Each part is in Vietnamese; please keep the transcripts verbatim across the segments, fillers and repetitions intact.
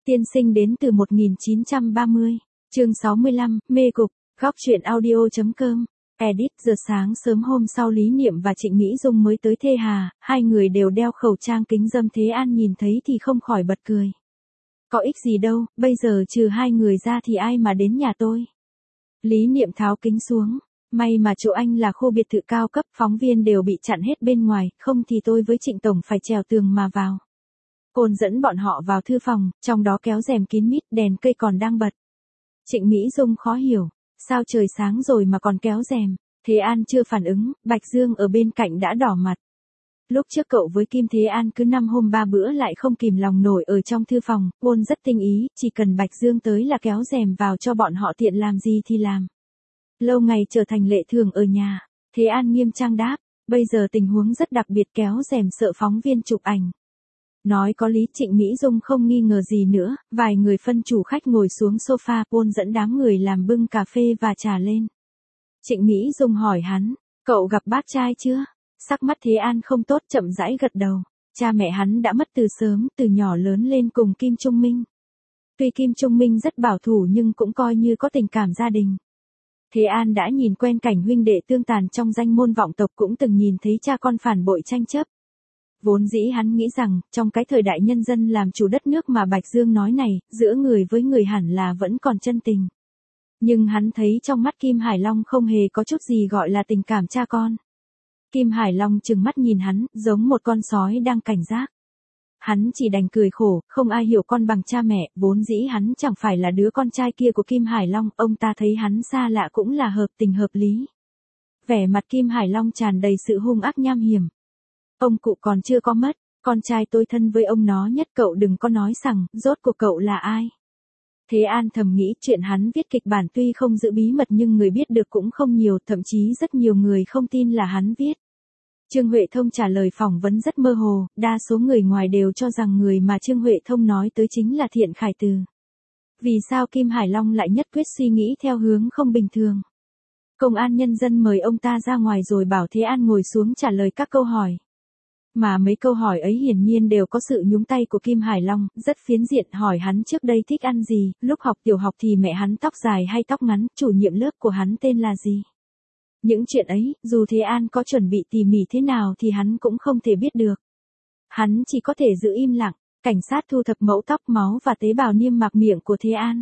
Tiên sinh đến từ một nghìn chín trăm ba mươi. Chương sáu mươi lăm, mê cục, góc truyện audio.com. Edit. Giờ sáng sớm hôm sau Lý Niệm và Trịnh Mỹ Dung mới tới Thê Hà, hai người đều đeo khẩu trang kính râm. Thế An nhìn thấy thì không khỏi bật cười. Có ích gì đâu, bây giờ trừ hai người ra thì ai mà đến nhà tôi. Lý Niệm tháo kính xuống. May mà chỗ anh là khu biệt thự cao cấp, phóng viên đều bị chặn hết bên ngoài, không thì tôi với Trịnh Tổng phải trèo tường mà vào. Côn dẫn bọn họ vào thư phòng, trong đó kéo rèm kín mít, đèn cây còn đang bật. Trịnh Mỹ Dung khó hiểu, sao trời sáng rồi mà còn kéo rèm. Thế An chưa phản ứng, Bạch Dương ở bên cạnh đã đỏ mặt. Lúc trước cậu với Kim Thế An cứ năm hôm ba bữa lại không kìm lòng nổi ở trong thư phòng, Côn rất tinh ý, chỉ cần Bạch Dương tới là kéo rèm vào cho bọn họ tiện làm gì thì làm. Lâu ngày trở thành lệ thường ở nhà. Thế An nghiêm trang đáp, bây giờ tình huống rất đặc biệt, kéo rèm sợ phóng viên chụp ảnh. Nói có lý. Trịnh Mỹ Dung không nghi ngờ gì nữa, vài người phân chủ khách ngồi xuống sofa, Côn dẫn đám người làm bưng cà phê và trà lên. Trịnh Mỹ Dung hỏi hắn, cậu gặp bác trai chưa? Sắc mắt Thế An không tốt, chậm rãi gật đầu. Cha mẹ hắn đã mất từ sớm, từ nhỏ lớn lên cùng Kim Trung Minh. Tuy Kim Trung Minh rất bảo thủ nhưng cũng coi như có tình cảm gia đình. Thế An đã nhìn quen cảnh huynh đệ tương tàn trong danh môn vọng tộc, cũng từng nhìn thấy cha con phản bội tranh chấp. Vốn dĩ hắn nghĩ rằng, trong cái thời đại nhân dân làm chủ đất nước mà Bạch Dương nói này, giữa người với người hẳn là vẫn còn chân tình. Nhưng hắn thấy trong mắt Kim Hải Long không hề có chút gì gọi là tình cảm cha con. Kim Hải Long trừng mắt nhìn hắn, giống một con sói đang cảnh giác. Hắn chỉ đành cười khổ, không ai hiểu con bằng cha mẹ, vốn dĩ hắn chẳng phải là đứa con trai kia của Kim Hải Long, ông ta thấy hắn xa lạ cũng là hợp tình hợp lý. Vẻ mặt Kim Hải Long tràn đầy sự hung ác nham hiểm. Ông cụ còn chưa có mất, con trai tôi thân với ông nó nhất, cậu đừng có nói rằng, rốt cuộc cậu là ai. Thế An thầm nghĩ, chuyện hắn viết kịch bản tuy không giữ bí mật nhưng người biết được cũng không nhiều, thậm chí rất nhiều người không tin là hắn viết. Trương Huệ Thông trả lời phỏng vấn rất mơ hồ, đa số người ngoài đều cho rằng người mà Trương Huệ Thông nói tới chính là Thiện Khải Từ. Vì sao Kim Hải Long lại nhất quyết suy nghĩ theo hướng không bình thường? Công an Nhân dân mời ông ta ra ngoài rồi bảo Thế An ngồi xuống trả lời các câu hỏi. Mà mấy câu hỏi ấy hiển nhiên đều có sự nhúng tay của Kim Hải Long, rất phiến diện, hỏi hắn trước đây thích ăn gì, lúc học tiểu học thì mẹ hắn tóc dài hay tóc ngắn, chủ nhiệm lớp của hắn tên là gì. Những chuyện ấy, dù Thế An có chuẩn bị tỉ mỉ thế nào thì hắn cũng không thể biết được. Hắn chỉ có thể giữ im lặng. Cảnh sát thu thập mẫu tóc, máu và tế bào niêm mạc miệng của Thế An.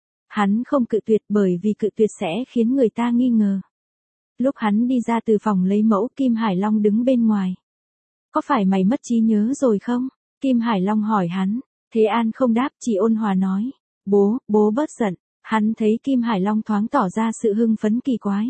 Hắn không cự tuyệt bởi vì cự tuyệt sẽ khiến người ta nghi ngờ. Lúc hắn đi ra từ phòng lấy mẫu, Kim Hải Long đứng bên ngoài. Có phải mày mất trí nhớ rồi không? Kim Hải Long hỏi hắn. Thế An không đáp, chỉ ôn hòa nói. Bố, bố bớt giận. Hắn thấy Kim Hải Long thoáng tỏ ra sự hưng phấn kỳ quái.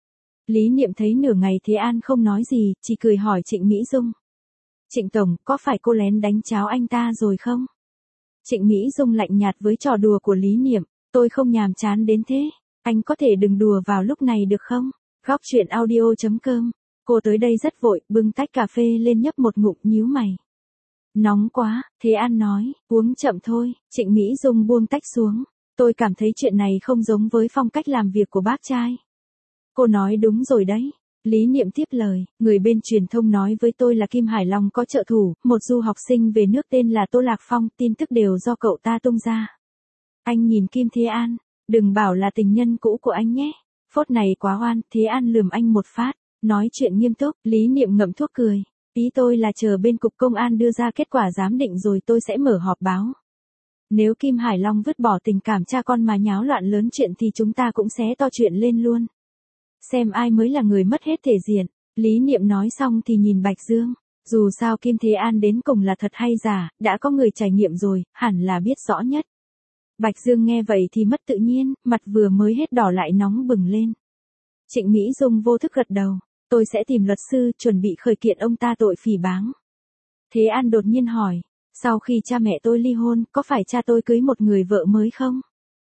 Lý Niệm thấy nửa ngày Thế An không nói gì, chỉ cười hỏi Trịnh Mỹ Dung. Trịnh Tổng, có phải cô lén đánh cháo anh ta rồi không? Trịnh Mỹ Dung lạnh nhạt với trò đùa của Lý Niệm. Tôi không nhàm chán đến thế. Anh có thể đừng đùa vào lúc này được không? Góc truyện audio.com. Cô tới đây rất vội, bưng tách cà phê lên nhấp một ngụm, nhíu mày. Nóng quá, Thế An nói, uống chậm thôi. Trịnh Mỹ Dung buông tách xuống. Tôi cảm thấy chuyện này không giống với phong cách làm việc của bác trai. Cô nói đúng rồi đấy. Lý Niệm tiếp lời, người bên truyền thông nói với tôi là Kim Hải Long có trợ thủ, một du học sinh về nước tên là Tô Lạc Phong, tin tức đều do cậu ta tung ra. Anh nhìn Kim Thế An, đừng bảo là tình nhân cũ của anh nhé. Phốt này quá oan. Thế An lườm anh một phát, nói chuyện nghiêm túc. Lý Niệm ngậm thuốc cười, ý tôi là chờ bên cục công an đưa ra kết quả giám định rồi tôi sẽ mở họp báo. Nếu Kim Hải Long vứt bỏ tình cảm cha con mà nháo loạn lớn chuyện thì chúng ta cũng xé to chuyện lên luôn. Xem ai mới là người mất hết thể diện. Lý Niệm nói xong thì nhìn Bạch Dương. Dù sao Kim Thế An đến cùng là thật hay giả, đã có người trải nghiệm rồi, hẳn là biết rõ nhất. Bạch Dương nghe vậy thì mất tự nhiên, mặt vừa mới hết đỏ lại nóng bừng lên. Trịnh Mỹ Dung vô thức gật đầu. Tôi sẽ tìm luật sư, chuẩn bị khởi kiện ông ta tội phỉ báng. Thế An đột nhiên hỏi. Sau khi cha mẹ tôi ly hôn, có phải cha tôi cưới một người vợ mới không?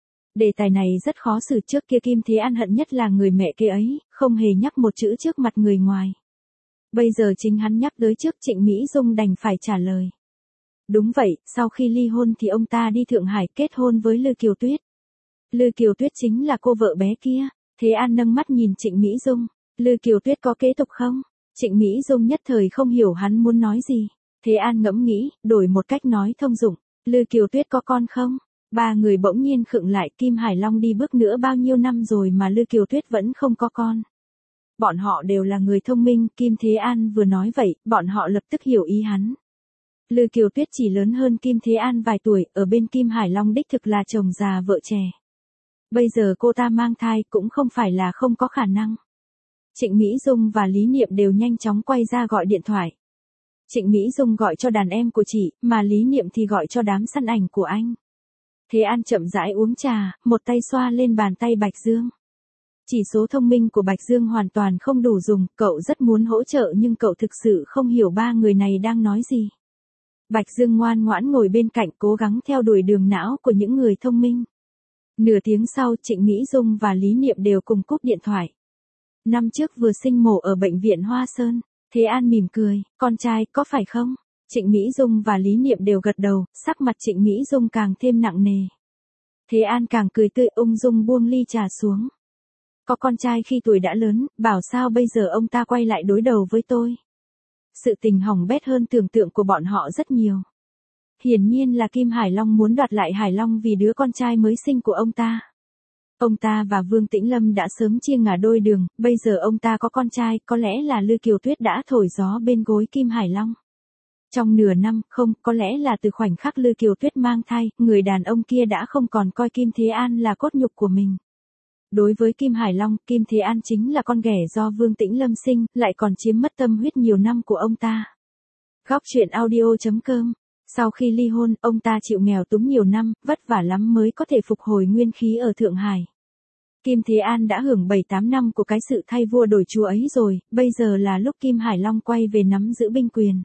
Đề tài này rất khó xử, trước kia Kim Thế An hận nhất là người mẹ kia ấy, không hề nhắc một chữ trước mặt người ngoài. Bây giờ chính hắn nhắc tới trước, Trịnh Mỹ Dung đành phải trả lời. Đúng vậy, sau khi ly hôn thì ông ta đi Thượng Hải kết hôn với Lư Kiều Tuyết. Lư Kiều Tuyết chính là cô vợ bé kia. Thế An nâng mắt nhìn Trịnh Mỹ Dung. Lư Kiều Tuyết có kế tục không? Trịnh Mỹ Dung nhất thời không hiểu hắn muốn nói gì. Thế An ngẫm nghĩ, đổi một cách nói thông dụng. Lư Kiều Tuyết có con không? Ba người bỗng nhiên khựng lại, Kim Hải Long đi bước nữa bao nhiêu năm rồi mà Lư Kiều Tuyết vẫn không có con. Bọn họ đều là người thông minh, Kim Thế An vừa nói vậy, bọn họ lập tức hiểu ý hắn. Lư Kiều Tuyết chỉ lớn hơn Kim Thế An vài tuổi, ở bên Kim Hải Long đích thực là chồng già vợ trẻ. Bây giờ cô ta mang thai cũng không phải là không có khả năng. Trịnh Mỹ Dung và Lý Niệm đều nhanh chóng quay ra gọi điện thoại. Trịnh Mỹ Dung gọi cho đàn em của chị, mà Lý Niệm thì gọi cho đám săn ảnh của anh. Thế An chậm rãi uống trà, một tay xoa lên bàn tay Bạch Dương. Chỉ số thông minh của Bạch Dương hoàn toàn không đủ dùng, cậu rất muốn hỗ trợ nhưng cậu thực sự không hiểu ba người này đang nói gì. Bạch Dương ngoan ngoãn ngồi bên cạnh cố gắng theo đuổi đường não của những người thông minh. Nửa tiếng sau, Trịnh Mỹ Dung và Lý Niệm đều cùng cúp điện thoại. Năm trước vừa sinh mổ ở bệnh viện Hoa Sơn, Thế An mỉm cười, con trai có phải không? Trịnh Mỹ Dung và Lý Niệm đều gật đầu, sắc mặt Trịnh Mỹ Dung càng thêm nặng nề. Thế An càng cười tươi, ung dung buông ly trà xuống. Có con trai khi tuổi đã lớn, bảo sao bây giờ ông ta quay lại đối đầu với tôi. Sự tình hỏng bét hơn tưởng tượng của bọn họ rất nhiều. Hiển nhiên là Kim Hải Long muốn đoạt lại Hải Long vì đứa con trai mới sinh của ông ta. Ông ta và Vương Tĩnh Lâm đã sớm chia ngả đôi đường, bây giờ ông ta có con trai, có lẽ là Lư Kiều Tuyết đã thổi gió bên gối Kim Hải Long. Trong nửa năm, không, có lẽ là từ khoảnh khắc Lư Kiều Tuyết mang thai, người đàn ông kia đã không còn coi Kim Thế An là cốt nhục của mình. Đối với Kim Hải Long, Kim Thế An chính là con ghẻ do Vương Tĩnh Lâm sinh, lại còn chiếm mất tâm huyết nhiều năm của ông ta. Góc truyện audio chấm com. Sau khi ly hôn, ông ta chịu nghèo túng nhiều năm, vất vả lắm mới có thể phục hồi nguyên khí ở Thượng Hải. Kim Thế An đã hưởng bảy tám năm của cái sự thay vua đổi chúa ấy rồi, bây giờ là lúc Kim Hải Long quay về nắm giữ binh quyền.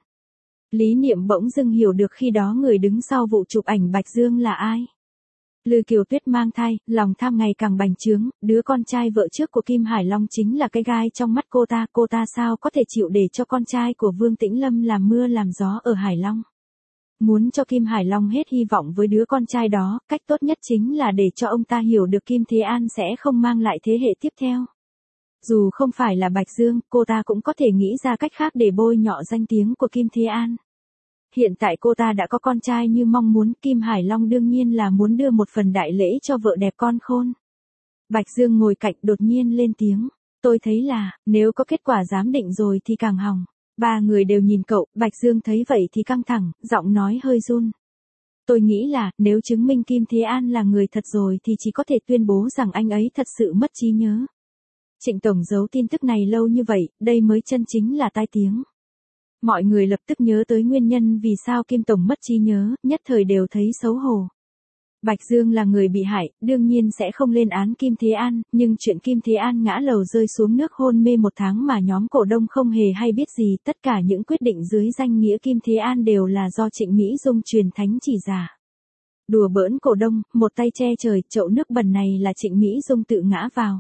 Lý Niệm bỗng dưng hiểu được khi đó người đứng sau vụ chụp ảnh Bạch Dương là ai. Lư Kiều Tuyết mang thai, lòng tham ngày càng bành trướng, đứa con trai vợ trước của Kim Hải Long chính là cái gai trong mắt cô ta, cô ta sao có thể chịu để cho con trai của Vương Tĩnh Lâm làm mưa làm gió ở Hải Long. Muốn cho Kim Hải Long hết hy vọng với đứa con trai đó, cách tốt nhất chính là để cho ông ta hiểu được Kim Thế An sẽ không mang lại thế hệ tiếp theo. Dù không phải là Bạch Dương, cô ta cũng có thể nghĩ ra cách khác để bôi nhọ danh tiếng của Kim Thế An. Hiện tại cô ta đã có con trai như mong muốn, Kim Hải Long đương nhiên là muốn đưa một phần đại lễ cho vợ đẹp con khôn. Bạch Dương ngồi cạnh đột nhiên lên tiếng, tôi thấy là, nếu có kết quả giám định rồi thì càng hỏng. Ba người đều nhìn cậu, Bạch Dương thấy vậy thì căng thẳng, giọng nói hơi run. Tôi nghĩ là, nếu chứng minh Kim Thế An là người thật rồi thì chỉ có thể tuyên bố rằng anh ấy thật sự mất trí nhớ. Trịnh Tổng giấu tin tức này lâu như vậy, đây mới chân chính là tai tiếng. Mọi người lập tức nhớ tới nguyên nhân vì sao Kim Tổng mất trí nhớ, nhất thời đều thấy xấu hổ. Bạch Dương là người bị hại, đương nhiên sẽ không lên án Kim Thế An, nhưng chuyện Kim Thế An ngã lầu rơi xuống nước hôn mê một tháng mà nhóm cổ đông không hề hay biết gì, tất cả những quyết định dưới danh nghĩa Kim Thế An đều là do Trịnh Mỹ Dung truyền thánh chỉ giả. Đùa bỡn cổ đông, một tay che trời, chậu nước bẩn này là Trịnh Mỹ Dung tự ngã vào.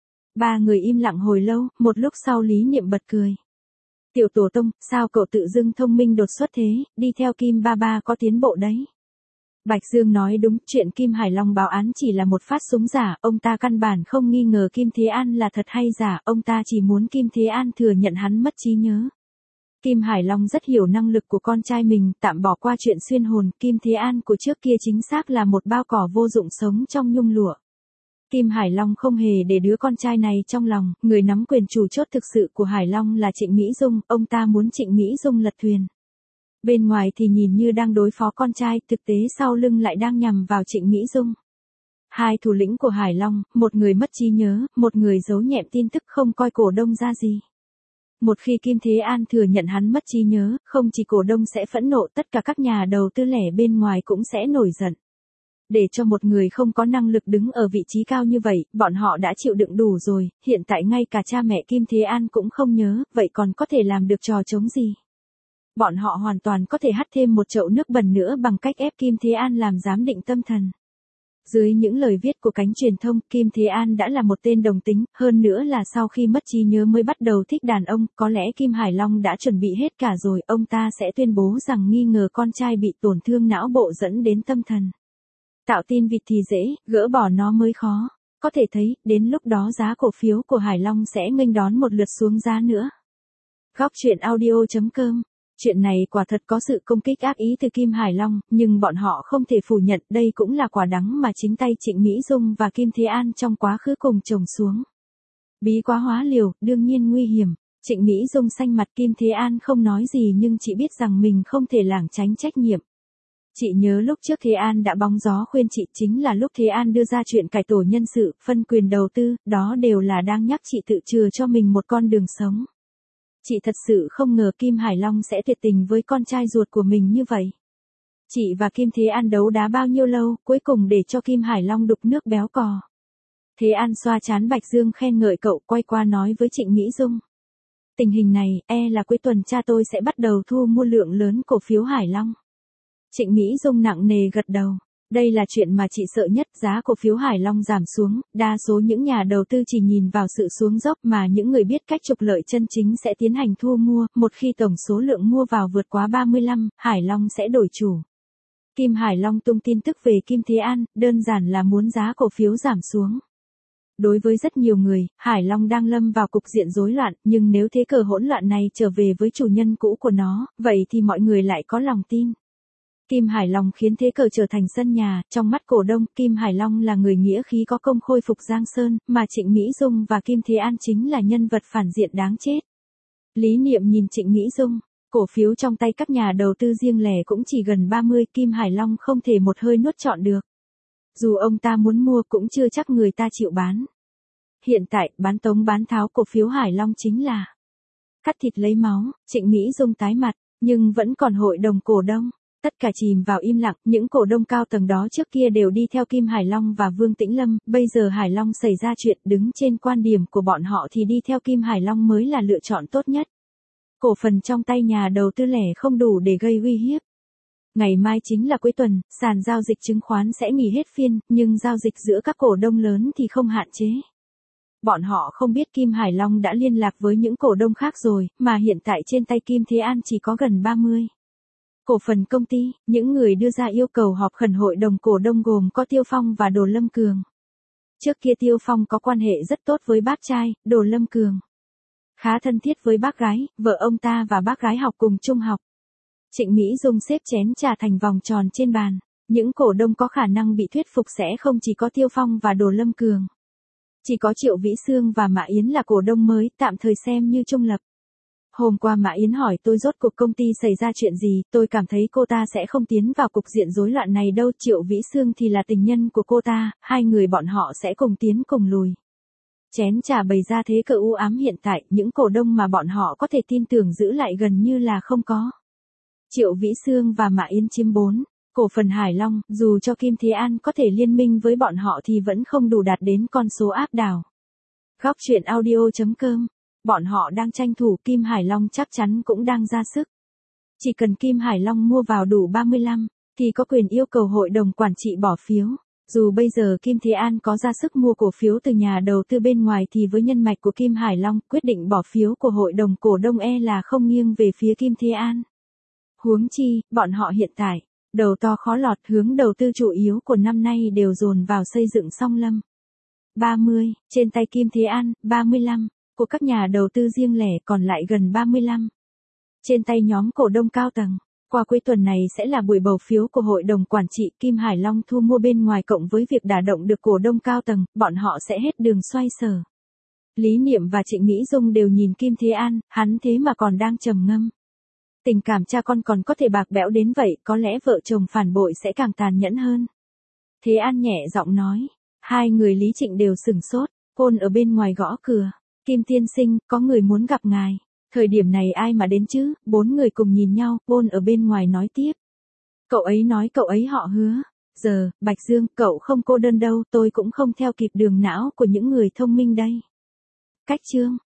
Ba người im lặng hồi lâu, một lúc sau Lý Niệm bật cười. Tiểu tổ tông, sao cậu tự dưng thông minh đột xuất thế, đi theo Kim ba ba có tiến bộ đấy. Bạch Dương nói đúng, chuyện Kim Hải Long báo án chỉ là một phát súng giả, ông ta căn bản không nghi ngờ Kim Thế An là thật hay giả, ông ta chỉ muốn Kim Thế An thừa nhận hắn mất trí nhớ. Kim Hải Long rất hiểu năng lực của con trai mình, tạm bỏ qua chuyện xuyên hồn, Kim Thế An của trước kia chính xác là một bao cỏ vô dụng sống trong nhung lụa. Kim Hải Long không hề để đứa con trai này trong lòng, người nắm quyền chủ chốt thực sự của Hải Long là Trịnh Mỹ Dung, ông ta muốn Trịnh Mỹ Dung lật thuyền. Bên ngoài thì nhìn như đang đối phó con trai, thực tế sau lưng lại đang nhằm vào Trịnh Mỹ Dung. Hai thủ lĩnh của Hải Long, một người mất trí nhớ, một người giấu nhẹm tin tức không coi cổ đông ra gì. Một khi Kim Thế An thừa nhận hắn mất trí nhớ, không chỉ cổ đông sẽ phẫn nộ, tất cả các nhà đầu tư lẻ bên ngoài cũng sẽ nổi giận. Để cho một người không có năng lực đứng ở vị trí cao như vậy, bọn họ đã chịu đựng đủ rồi, hiện tại ngay cả cha mẹ Kim Thế An cũng không nhớ, vậy còn có thể làm được trò chống gì? Bọn họ hoàn toàn có thể hắt thêm một chậu nước bẩn nữa bằng cách ép Kim Thế An làm giám định tâm thần. Dưới những lời viết của cánh truyền thông, Kim Thế An đã là một tên đồng tính, hơn nữa là sau khi mất trí nhớ mới bắt đầu thích đàn ông, có lẽ Kim Hải Long đã chuẩn bị hết cả rồi, ông ta sẽ tuyên bố rằng nghi ngờ con trai bị tổn thương não bộ dẫn đến tâm thần. Tạo tin vịt thì dễ, gỡ bỏ nó mới khó. Có thể thấy, đến lúc đó giá cổ phiếu của Hải Long sẽ nghênh đón một lượt xuống giá nữa. Góc truyện audio chấm com Chuyện này quả thật có sự công kích ác ý từ Kim Hải Long, nhưng bọn họ không thể phủ nhận đây cũng là quả đắng mà chính tay Trịnh Mỹ Dung và Kim Thế An trong quá khứ cùng trồng xuống. Bí quá hóa liều, đương nhiên nguy hiểm. Trịnh Mỹ Dung xanh mặt, Kim Thế An không nói gì nhưng chị biết rằng mình không thể lảng tránh trách nhiệm. Chị nhớ lúc trước Thế An đã bóng gió khuyên chị, chính là lúc Thế An đưa ra chuyện cải tổ nhân sự, phân quyền đầu tư, đó đều là đang nhắc chị tự chừa cho mình một con đường sống. Chị thật sự không ngờ Kim Hải Long sẽ tuyệt tình với con trai ruột của mình như vậy. Chị và Kim Thế An đấu đá bao nhiêu lâu, cuối cùng để cho Kim Hải Long đục nước béo cò. Thế An xoa trán Bạch Dương khen ngợi cậu, quay qua nói với Trịnh Mỹ Dung. Tình hình này, e là cuối tuần cha tôi sẽ bắt đầu thu mua lượng lớn cổ phiếu Hải Long. Trịnh Mỹ Dung nặng nề gật đầu. Đây là chuyện mà chị sợ nhất, giá cổ phiếu Hải Long giảm xuống, đa số những nhà đầu tư chỉ nhìn vào sự xuống dốc mà những người biết cách trục lợi chân chính sẽ tiến hành thu mua, một khi tổng số lượng mua vào vượt quá ba mươi lăm, Hải Long sẽ đổi chủ. Kim Hải Long tung tin tức về Kim Thế An, đơn giản là muốn giá cổ phiếu giảm xuống. Đối với rất nhiều người, Hải Long đang lâm vào cục diện rối loạn, nhưng nếu thế cờ hỗn loạn này trở về với chủ nhân cũ của nó, vậy thì mọi người lại có lòng tin. Kim Hải Long khiến thế cờ trở thành sân nhà, trong mắt cổ đông, Kim Hải Long là người nghĩa khí có công khôi phục Giang Sơn, mà Trịnh Mỹ Dung và Kim Thế An chính là nhân vật phản diện đáng chết. Lý Niệm nhìn Trịnh Mỹ Dung, cổ phiếu trong tay các nhà đầu tư riêng lẻ cũng chỉ gần ba mươi, Kim Hải Long không thể một hơi nuốt trọn được. Dù ông ta muốn mua cũng chưa chắc người ta chịu bán. Hiện tại, bán tống bán tháo cổ phiếu Hải Long chính là cắt thịt lấy máu. Trịnh Mỹ Dung tái mặt, nhưng vẫn còn hội đồng cổ đông. Tất cả chìm vào im lặng, những cổ đông cao tầng đó trước kia đều đi theo Kim Hải Long và Vương Tĩnh Lâm, bây giờ Hải Long xảy ra chuyện, đứng trên quan điểm của bọn họ thì đi theo Kim Hải Long mới là lựa chọn tốt nhất. Cổ phần trong tay nhà đầu tư lẻ không đủ để gây uy hiếp. Ngày mai chính là cuối tuần, sàn giao dịch chứng khoán sẽ nghỉ hết phiên, nhưng giao dịch giữa các cổ đông lớn thì không hạn chế. Bọn họ không biết Kim Hải Long đã liên lạc với những cổ đông khác rồi, mà hiện tại trên tay Kim Thế An chỉ có gần ba mươi. Cổ phần công ty, những người đưa ra yêu cầu họp khẩn hội đồng cổ đông gồm có Tiêu Phong và Đồ Lâm Cường. Trước kia Tiêu Phong có quan hệ rất tốt với bác trai, Đồ Lâm Cường. Khá thân thiết với bác gái, vợ ông ta và bác gái học cùng trung học. Trịnh Mỹ Dung xếp chén trà thành vòng tròn trên bàn. Những cổ đông có khả năng bị thuyết phục sẽ không chỉ có Tiêu Phong và Đồ Lâm Cường. Chỉ có Triệu Vĩ Sương và Mã Yến là cổ đông mới, tạm thời xem như trung lập. Hôm qua Mã Yến hỏi tôi rốt cuộc công ty xảy ra chuyện gì, tôi cảm thấy cô ta sẽ không tiến vào cục diện rối loạn này đâu. Triệu Vĩ Sương thì là tình nhân của cô ta, hai người bọn họ sẽ cùng tiến cùng lùi. Chén trà bày ra thế cờ u ám hiện tại, những cổ đông mà bọn họ có thể tin tưởng giữ lại gần như là không có. Triệu Vĩ Sương và Mã Yến chiếm bốn cổ phần Hải Long, dù cho Kim Thế An có thể liên minh với bọn họ thì vẫn không đủ đạt đến con số áp đảo. Góc truyện audio chấm com. Bọn họ đang tranh thủ, Kim Hải Long chắc chắn cũng đang ra sức. Chỉ cần Kim Hải Long mua vào đủ ba mươi lăm, thì có quyền yêu cầu hội đồng quản trị bỏ phiếu. Dù bây giờ Kim Thế An có ra sức mua cổ phiếu từ nhà đầu tư bên ngoài thì với nhân mạch của Kim Hải Long, quyết định bỏ phiếu của hội đồng cổ đông e là không nghiêng về phía Kim Thế An. Huống chi, bọn họ hiện tại, đầu to khó lọt, hướng đầu tư chủ yếu của năm nay đều dồn vào xây dựng Song Lâm. ba mươi, trên tay Kim Thế An, ba mươi lăm, của các nhà đầu tư riêng lẻ còn lại gần ba mươi lăm. Trên tay nhóm cổ đông cao tầng. Qua cuối tuần này sẽ là buổi bầu phiếu của hội đồng quản trị, Kim Hải Long thu mua bên ngoài cộng với việc đả động được cổ đông cao tầng, bọn họ sẽ hết đường xoay sở. Lý Niệm và Trịnh Mỹ Dung đều nhìn Kim Thế An, hắn thế mà còn đang trầm ngâm. Tình cảm cha con còn có thể bạc bẽo đến vậy, có lẽ vợ chồng phản bội sẽ càng tàn nhẫn hơn. Thế An nhẹ giọng nói. Hai người Lý Trịnh đều sửng sốt, Côn ở bên ngoài gõ cửa. Kim tiên sinh, có người muốn gặp ngài. Thời điểm này ai mà đến chứ, bốn người cùng nhìn nhau, Côn ở bên ngoài nói tiếp. Cậu ấy nói cậu ấy họ Hứa. Giờ, Bạch Dương, cậu không cô đơn đâu, tôi cũng không theo kịp đường não của những người thông minh đây. Cách chương.